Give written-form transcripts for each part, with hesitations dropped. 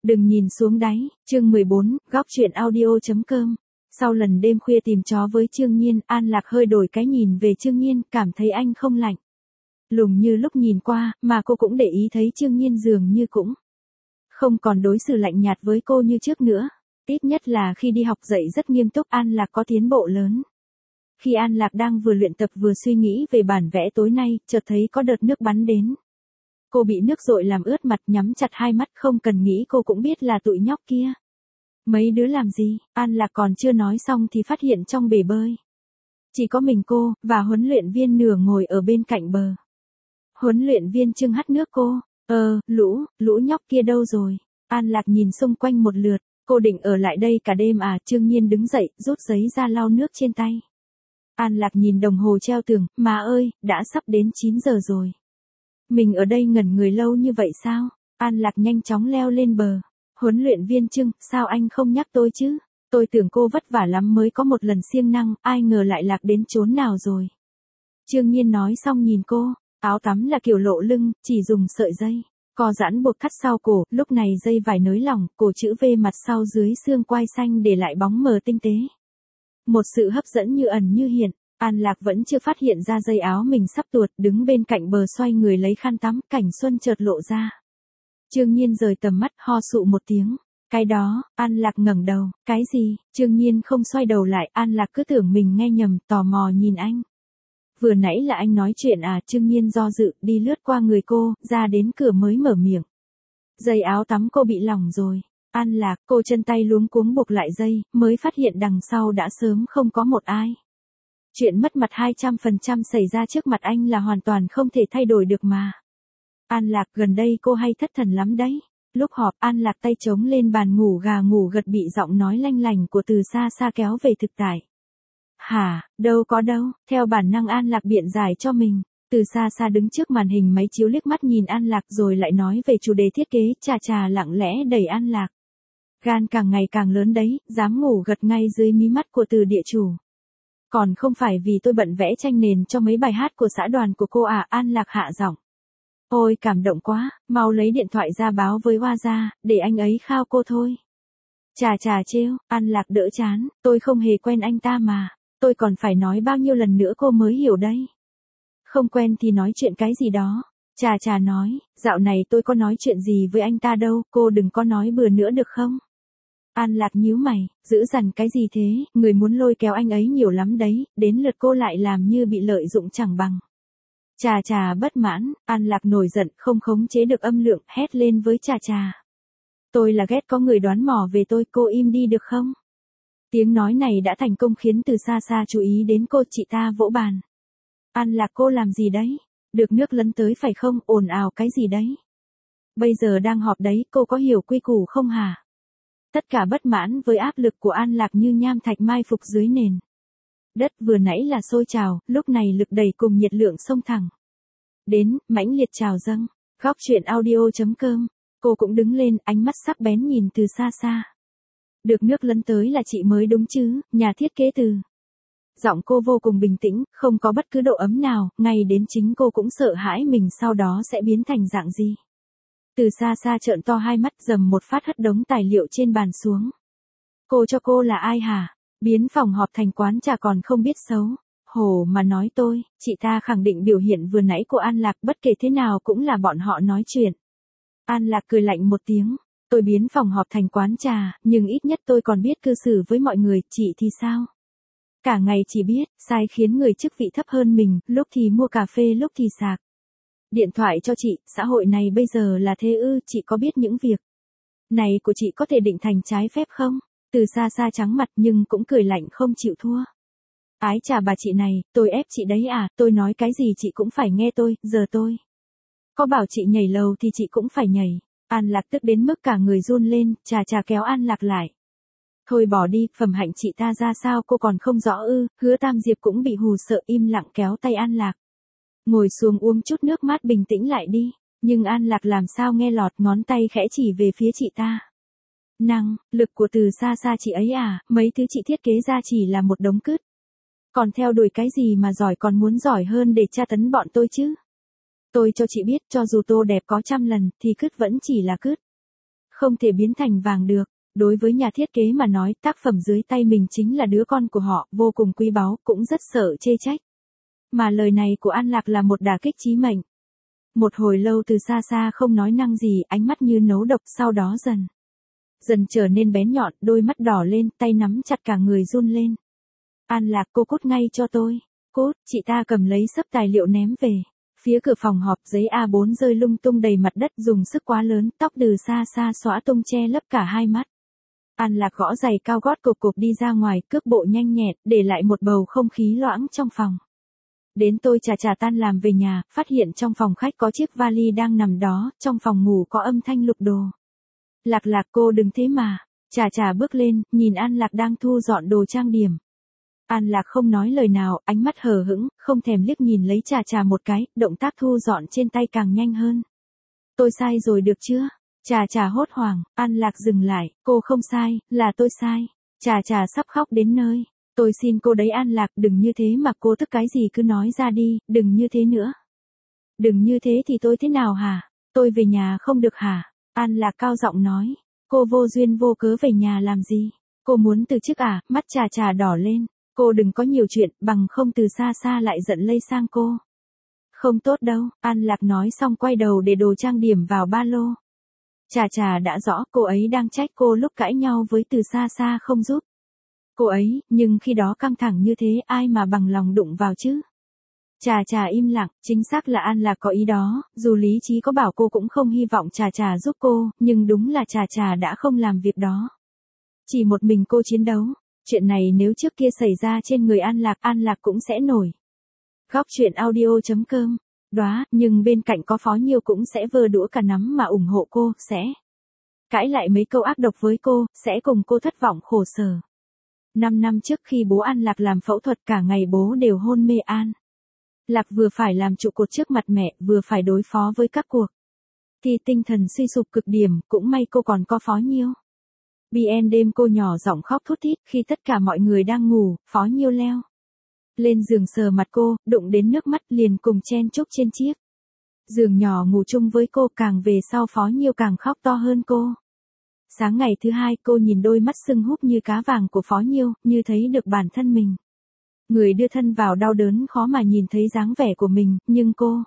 Đừng nhìn xuống đáy, chương 14, góc truyện audio.com. Sau lần đêm khuya tìm chó với Trương Nhiên, An Lạc hơi đổi cái nhìn về Trương Nhiên, cảm thấy anh không lạnh lùng như lúc nhìn qua, mà cô cũng để ý thấy Trương Nhiên dường như cũng không còn đối xử lạnh nhạt với cô như trước nữa. Ít nhất là khi đi học dậy rất nghiêm túc, An Lạc có tiến bộ lớn. Khi An Lạc đang vừa luyện tập vừa suy nghĩ về bản vẽ tối nay, chợt thấy có đợt nước bắn đến. Cô bị nước dội làm ướt mặt, nhắm chặt hai mắt, không cần nghĩ cô cũng biết là tụi nhóc kia. Mấy đứa làm gì? An Lạc còn chưa nói xong thì phát hiện trong bể bơi chỉ có mình cô, và huấn luyện viên Nửa ngồi ở bên cạnh bờ. Huấn luyện viên Trương hắt nước cô. Lũ nhóc kia đâu rồi? An Lạc nhìn xung quanh một lượt, cô định ở lại đây cả đêm à? Trương Nhiên đứng dậy, rút giấy ra lau nước trên tay. An Lạc nhìn đồng hồ treo tường, má ơi, đã sắp đến 9 giờ rồi. Mình ở đây ngẩn người lâu như vậy sao? An Lạc nhanh chóng leo lên bờ. Huấn luyện viên Trương, sao anh không nhắc tôi chứ? Tôi tưởng cô vất vả lắm mới có một lần siêng năng, ai ngờ lại lạc đến chốn nào rồi. Trương Nhiên nói xong nhìn cô, áo tắm là kiểu lộ lưng, chỉ dùng sợi dây co giãn buộc thắt sau cổ, lúc này dây vải nới lỏng, cổ chữ V mặt sau dưới xương quai xanh để lại bóng mờ tinh tế. Một sự hấp dẫn như ẩn như hiện. An Lạc vẫn chưa phát hiện ra dây áo mình sắp tuột, đứng bên cạnh bờ xoay người lấy khăn tắm, cảnh xuân chợt lộ ra. Trương Nhiên rời tầm mắt, ho sụ một tiếng. Cái đó, An Lạc ngẩng đầu, cái gì? Trương Nhiên không xoay đầu lại, An Lạc cứ tưởng mình nghe nhầm, tò mò nhìn anh. Vừa nãy là anh nói chuyện à? Trương Nhiên do dự, đi lướt qua người cô, ra đến cửa mới mở miệng. Dây áo tắm cô bị lỏng rồi. An Lạc, cô chân tay luống cuống buộc lại dây, mới phát hiện đằng sau đã sớm không có một ai. Chuyện mất mặt 200% xảy ra trước mặt anh là hoàn toàn không thể thay đổi được mà. An Lạc, gần đây cô hay thất thần lắm đấy. Lúc họp, An Lạc tay trống lên bàn ngủ gà ngủ gật bị giọng nói lanh lành của Từ Sa Sa kéo về thực tại. Hả, đâu có đâu, theo bản năng An Lạc biện giải cho mình. Từ Sa Sa đứng trước màn hình máy chiếu liếc mắt nhìn An Lạc rồi lại nói về chủ đề thiết kế, chà lặng lẽ đẩy An Lạc. Gan càng ngày càng lớn đấy, dám ngủ gật ngay dưới mí mắt của Từ địa chủ. Còn không phải vì tôi bận vẽ tranh nền cho mấy bài hát của xã đoàn của cô à? An Lạc hạ giọng. Ôi cảm động quá, mau lấy điện thoại ra báo với Hoa ra, để anh ấy khao cô thôi. Chà trêu, An Lạc đỡ chán, tôi không hề quen anh ta mà, tôi còn phải nói bao nhiêu lần nữa cô mới hiểu đây. Không quen thì nói chuyện cái gì đó. Chà nói, dạo này tôi có nói chuyện gì với anh ta đâu, cô đừng có nói bừa nữa được không? An Lạc nhíu mày, giữ dằn cái gì thế, người muốn lôi kéo anh ấy nhiều lắm đấy, đến lượt cô lại làm như bị lợi dụng chẳng bằng. Chà bất mãn, An Lạc nổi giận, không khống chế được âm lượng, hét lên với chà. Tôi là ghét có người đoán mò về tôi, cô im đi được không? Tiếng nói này đã thành công khiến Từ Sa Sa chú ý đến cô, chị ta vỗ bàn. An Lạc, cô làm gì đấy? Được nước lấn tới phải không, ồn ào cái gì đấy? Bây giờ đang họp đấy, cô có hiểu quy củ không hả? Tất cả bất mãn với áp lực của An Lạc như nham thạch mai phục dưới nền đất vừa nãy là sôi trào, lúc này lực đẩy cùng nhiệt lượng xông thẳng đến, mãnh liệt trào dâng. Góc truyện audio.com. Cô cũng đứng lên, ánh mắt sắc bén nhìn Từ Sa Sa. Được nước lấn tới là chị mới đúng chứ, nhà thiết kế Từ. Giọng cô vô cùng bình tĩnh, không có bất cứ độ ấm nào, ngay đến chính cô cũng sợ hãi mình sau đó sẽ biến thành dạng gì. Từ Sa Sa trợn to hai mắt, dầm một phát hất đống tài liệu trên bàn xuống. Cô cho cô là ai hả? Biến phòng họp thành quán trà còn không biết xấu. Hồ mà nói tôi, chị ta khẳng định biểu hiện vừa nãy của An Lạc, bất kể thế nào cũng là bọn họ nói chuyện. An Lạc cười lạnh một tiếng. Tôi biến phòng họp thành quán trà, nhưng ít nhất tôi còn biết cư xử với mọi người, chị thì sao? Cả ngày chỉ biết, sai khiến người chức vị thấp hơn mình, lúc thì mua cà phê lúc thì sạc điện thoại cho chị, xã hội này bây giờ là thế ư? Chị có biết những việc này của chị có thể định thành trái phép không? Từ Sa Sa trắng mặt nhưng cũng cười lạnh không chịu thua. Ái chà bà chị này, tôi ép chị đấy à, tôi nói cái gì chị cũng phải nghe tôi, giờ tôi có bảo chị nhảy lầu thì chị cũng phải nhảy. An Lạc tức đến mức cả người run lên, chà kéo An Lạc lại. Thôi bỏ đi, phẩm hạnh chị ta ra sao cô còn không rõ ư? Hứa Tam Diệp cũng bị hù sợ im lặng kéo tay An Lạc. Ngồi xuống uống chút nước mát bình tĩnh lại đi. Nhưng An Lạc làm sao nghe lọt, ngón tay khẽ chỉ về phía chị ta. Năng lực của Từ Sa Sa chị ấy à, mấy thứ chị thiết kế ra chỉ là một đống cứt. Còn theo đuổi cái gì mà giỏi, còn muốn giỏi hơn để tra tấn bọn tôi chứ. Tôi cho chị biết, cho dù tô đẹp có 100 lần, thì cứt vẫn chỉ là cứt. Không thể biến thành vàng được. Đối với nhà thiết kế mà nói, tác phẩm dưới tay mình chính là đứa con của họ, vô cùng quý báu, cũng rất sợ chê trách. Mà lời này của An Lạc là một đả kích chí mệnh. Một hồi lâu từ xa xa không nói năng gì, ánh mắt như nấu độc, sau đó dần trở nên bén nhọn, đôi mắt đỏ lên, tay nắm chặt cả người run lên. An Lạc, cô cút ngay cho tôi. Cút, chị ta cầm lấy xấp tài liệu ném về. Phía cửa phòng họp, giấy A4 rơi lung tung đầy mặt đất, dùng sức quá lớn, tóc từ xa xa xõa tung che lấp cả hai mắt. An Lạc gõ giày cao gót cộp cộp đi ra ngoài, cước bộ nhanh nhẹn, để lại một bầu không khí loãng trong phòng. Đến tôi trà tan làm về nhà, phát hiện trong phòng khách có chiếc vali đang nằm đó, trong phòng ngủ có âm thanh lục đồ. Lạc, cô đừng thế mà. Trà bước lên, nhìn An Lạc đang thu dọn đồ trang điểm. An Lạc không nói lời nào, ánh mắt hờ hững, không thèm liếc nhìn lấy trà một cái, động tác thu dọn trên tay càng nhanh hơn. Tôi sai rồi được chưa? Trà hốt hoảng, An Lạc dừng lại, cô không sai, là tôi sai. Trà sắp khóc đến nơi. Tôi xin cô đấy An Lạc, đừng như thế mà cô tức cái gì cứ nói ra đi, đừng như thế nữa. Đừng như thế thì tôi thế nào hả? Tôi về nhà không được hả? An Lạc cao giọng nói, cô vô duyên vô cớ về nhà làm gì? Cô muốn từ chức à? Mắt Trà đỏ lên. Cô đừng có nhiều chuyện, bằng không từ xa xa lại giận lây sang cô. Không tốt đâu, An Lạc nói xong quay đầu để đồ trang điểm vào ba lô. Trà đã rõ, cô ấy đang trách cô lúc cãi nhau với từ xa xa không giúp. Cô ấy, nhưng khi đó căng thẳng như thế ai mà bằng lòng đụng vào chứ? Trà im lặng, chính xác là An Lạc có ý đó, dù lý trí có bảo cô cũng không hy vọng Trà giúp cô, nhưng đúng là Trà đã không làm việc đó. Chỉ một mình cô chiến đấu. Chuyện này nếu trước kia xảy ra trên người An Lạc cũng sẽ nổi. Góc truyện audio.com. Đoá, nhưng bên cạnh có Phó Nhiêu cũng sẽ vơ đũa cả nắm mà ủng hộ cô, sẽ cãi lại mấy câu ác độc với cô, sẽ cùng cô thất vọng khổ sở. 5 năm trước khi bố An Lạc làm phẫu thuật cả ngày bố đều hôn mê. An Lạc vừa phải làm trụ cột trước mặt mẹ, vừa phải đối phó với các cuộc thì tinh thần suy sụp cực điểm, cũng may cô còn có Phó Nhiêu. BN đêm cô nhỏ giọng khóc thút thít, khi tất cả mọi người đang ngủ, Phó Nhiêu leo lên giường sờ mặt cô, đụng đến nước mắt liền cùng chen chúc trên chiếc giường nhỏ ngủ chung với cô, càng về sau Phó Nhiêu càng khóc to hơn cô. Sáng ngày thứ hai cô nhìn đôi mắt sưng húp như cá vàng của Phó Nhiêu, như thấy được bản thân mình. Người đưa thân vào đau đớn khó mà nhìn thấy dáng vẻ của mình, nhưng cô,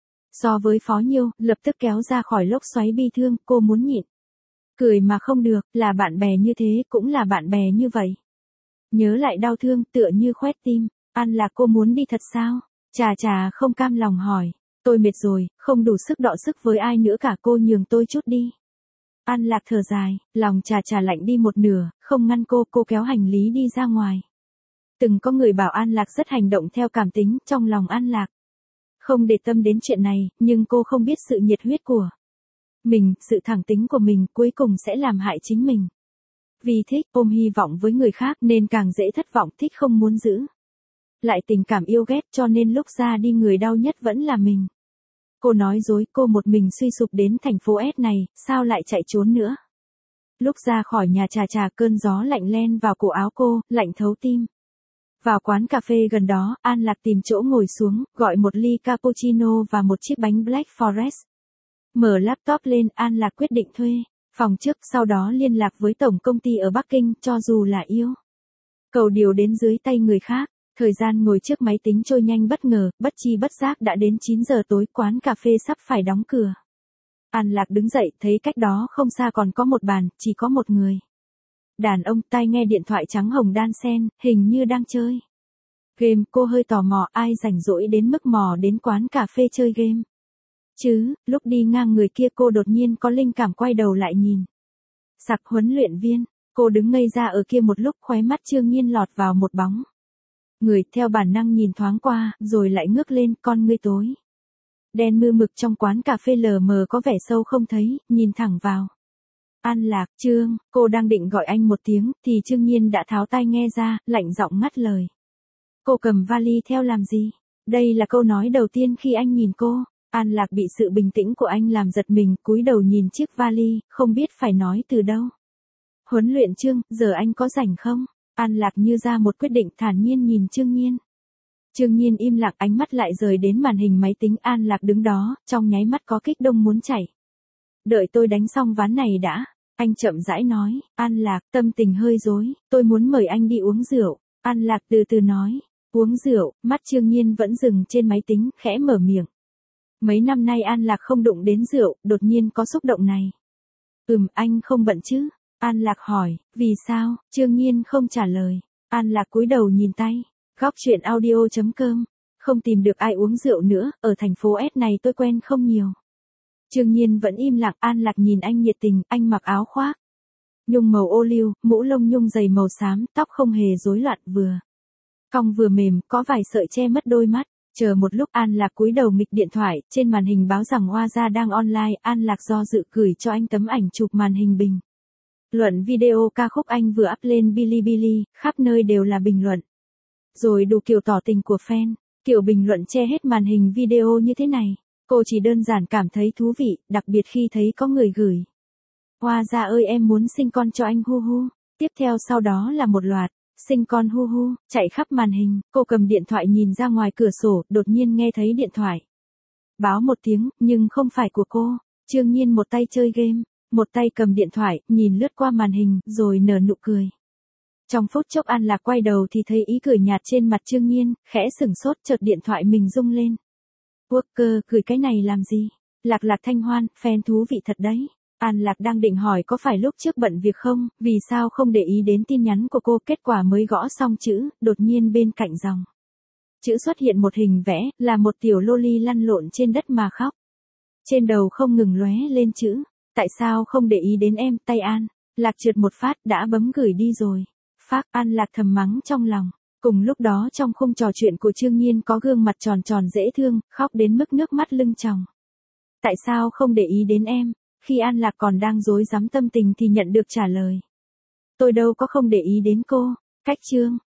so với Phó Nhiêu, lập tức kéo ra khỏi lốc xoáy bi thương, cô muốn nhịn. Cười mà không được, là bạn bè như thế, cũng là bạn bè như vậy. Nhớ lại đau thương, tựa như khoét tim. An Lạc, cô muốn đi thật sao? Trà không cam lòng hỏi. Tôi mệt rồi, không đủ sức đọ sức với ai nữa cả, cô nhường tôi chút đi. An Lạc thở dài, lòng Trà lạnh đi một nửa, không ngăn cô kéo hành lý đi ra ngoài. Từng có người bảo An Lạc rất hành động theo cảm tính, trong lòng An Lạc không để tâm đến chuyện này, nhưng cô không biết sự nhiệt huyết của mình, sự thẳng tính của mình cuối cùng sẽ làm hại chính mình. Vì thích, ôm hy vọng với người khác nên càng dễ thất vọng, thích không muốn giữ lại tình cảm yêu ghét, cho nên lúc ra đi người đau nhất vẫn là mình. Cô nói dối, cô một mình suy sụp đến thành phố S này, sao lại chạy trốn nữa. Lúc ra khỏi nhà Trà cơn gió lạnh len vào cổ áo cô, lạnh thấu tim. Vào quán cà phê gần đó, An Lạc tìm chỗ ngồi xuống, gọi một ly cappuccino và một chiếc bánh Black Forest. Mở laptop lên, An Lạc quyết định thuê phòng trước, sau đó liên lạc với tổng công ty ở Bắc Kinh, cho dù là yêu cầu điều đến dưới tay người khác. Thời gian ngồi trước máy tính trôi nhanh bất ngờ, bất chi bất giác đã đến 9 giờ tối, quán cà phê sắp phải đóng cửa. An Lạc đứng dậy, thấy cách đó không xa còn có một bàn, chỉ có một người. Đàn ông, tai nghe điện thoại trắng hồng đan xen, hình như đang chơi game. Cô hơi tò mò, ai rảnh rỗi đến mức mò đến quán cà phê chơi game chứ. Lúc đi ngang người kia cô đột nhiên có linh cảm quay đầu lại nhìn. Sặc huấn luyện viên. Cô đứng ngây ra ở kia một lúc, khóe mắt Trương Nhiên lọt vào một bóng người, theo bản năng nhìn thoáng qua, rồi lại ngước lên, con ngươi tối đen mư mực trong quán cà phê lờ mờ có vẻ sâu không thấy, nhìn thẳng vào An Lạc. Trương, cô đang định gọi anh một tiếng, thì Trương Nhiên đã tháo tai nghe ra, lạnh giọng ngắt lời. Cô cầm vali theo làm gì? Đây là câu nói đầu tiên khi anh nhìn cô. An Lạc bị sự bình tĩnh của anh làm giật mình, cúi đầu nhìn chiếc vali, không biết phải nói từ đâu. Huấn luyện Trương, giờ anh có rảnh không? An Lạc như ra một quyết định, thản nhiên nhìn Trương Nhiên. Trương Nhiên im lặng, ánh mắt lại rời đến màn hình máy tính. An Lạc đứng đó, trong nháy mắt có kích động muốn chảy. Đợi tôi đánh xong ván này đã. Anh chậm rãi nói, An Lạc, tâm tình hơi rối, tôi muốn mời anh đi uống rượu. An Lạc từ từ nói, uống rượu, mắt Trương Nhiên vẫn dừng trên máy tính, khẽ mở miệng. Mấy năm nay An Lạc không đụng đến rượu, đột nhiên có xúc động này. Anh không bận chứ? An Lạc hỏi, vì sao? Trương Nhiên không trả lời. An Lạc cúi đầu nhìn tay. Góc chuyện audio.com. Không tìm được ai uống rượu nữa, ở thành phố S này tôi quen không nhiều. Trương Nhiên vẫn im lặng. An Lạc nhìn anh nhiệt tình, anh mặc áo khoác nhung màu ô liu, mũ lông nhung dày màu xám, tóc không hề rối loạn, vừa cong vừa mềm, có vài sợi che mất đôi mắt. Chờ một lúc An Lạc cúi đầu nghịch điện thoại, trên màn hình báo rằng Hoa Gia đang online. An Lạc do dự gửi cho anh tấm ảnh chụp màn hình bình luận video ca khúc anh vừa up lên Bilibili, khắp nơi đều là bình luận. Rồi đủ kiểu tỏ tình của fan, kiểu bình luận che hết màn hình video như thế này. Cô chỉ đơn giản cảm thấy thú vị, đặc biệt khi thấy có người gửi. Hoa Gia ơi em muốn sinh con cho anh hu hu. Tiếp theo sau đó là một loạt, sinh con hu hu, chạy khắp màn hình. Cô cầm điện thoại nhìn ra ngoài cửa sổ, đột nhiên nghe thấy điện thoại báo một tiếng, nhưng không phải của cô. Trương Nhiên một tay chơi game, một tay cầm điện thoại, nhìn lướt qua màn hình, rồi nở nụ cười. Trong phút chốc An Lạc quay đầu thì thấy ý cười nhạt trên mặt Trương Nhiên, khẽ sửng sốt, chợt điện thoại mình rung lên. Worker, gửi cái này làm gì? Lạc Lạc Thanh Hoan, fan thú vị thật đấy. An Lạc đang định hỏi có phải lúc trước bận việc không, vì sao không để ý đến tin nhắn của cô, kết quả mới gõ xong chữ, đột nhiên bên cạnh dòng chữ xuất hiện một hình vẽ, là một tiểu loli lăn lộn trên đất mà khóc. Trên đầu không ngừng lóe lên chữ, tại sao không để ý đến em, tay An. Lạc trượt một phát đã bấm gửi đi rồi. Phác, An Lạc thầm mắng trong lòng. Cùng lúc đó trong khung trò chuyện của Trương Nhiên có gương mặt tròn tròn dễ thương, khóc đến mức nước mắt lưng tròng. Tại sao không để ý đến em? Khi An Lạc còn đang rối rắm tâm tình thì nhận được trả lời. Tôi đâu có không để ý đến cô. Cách chương.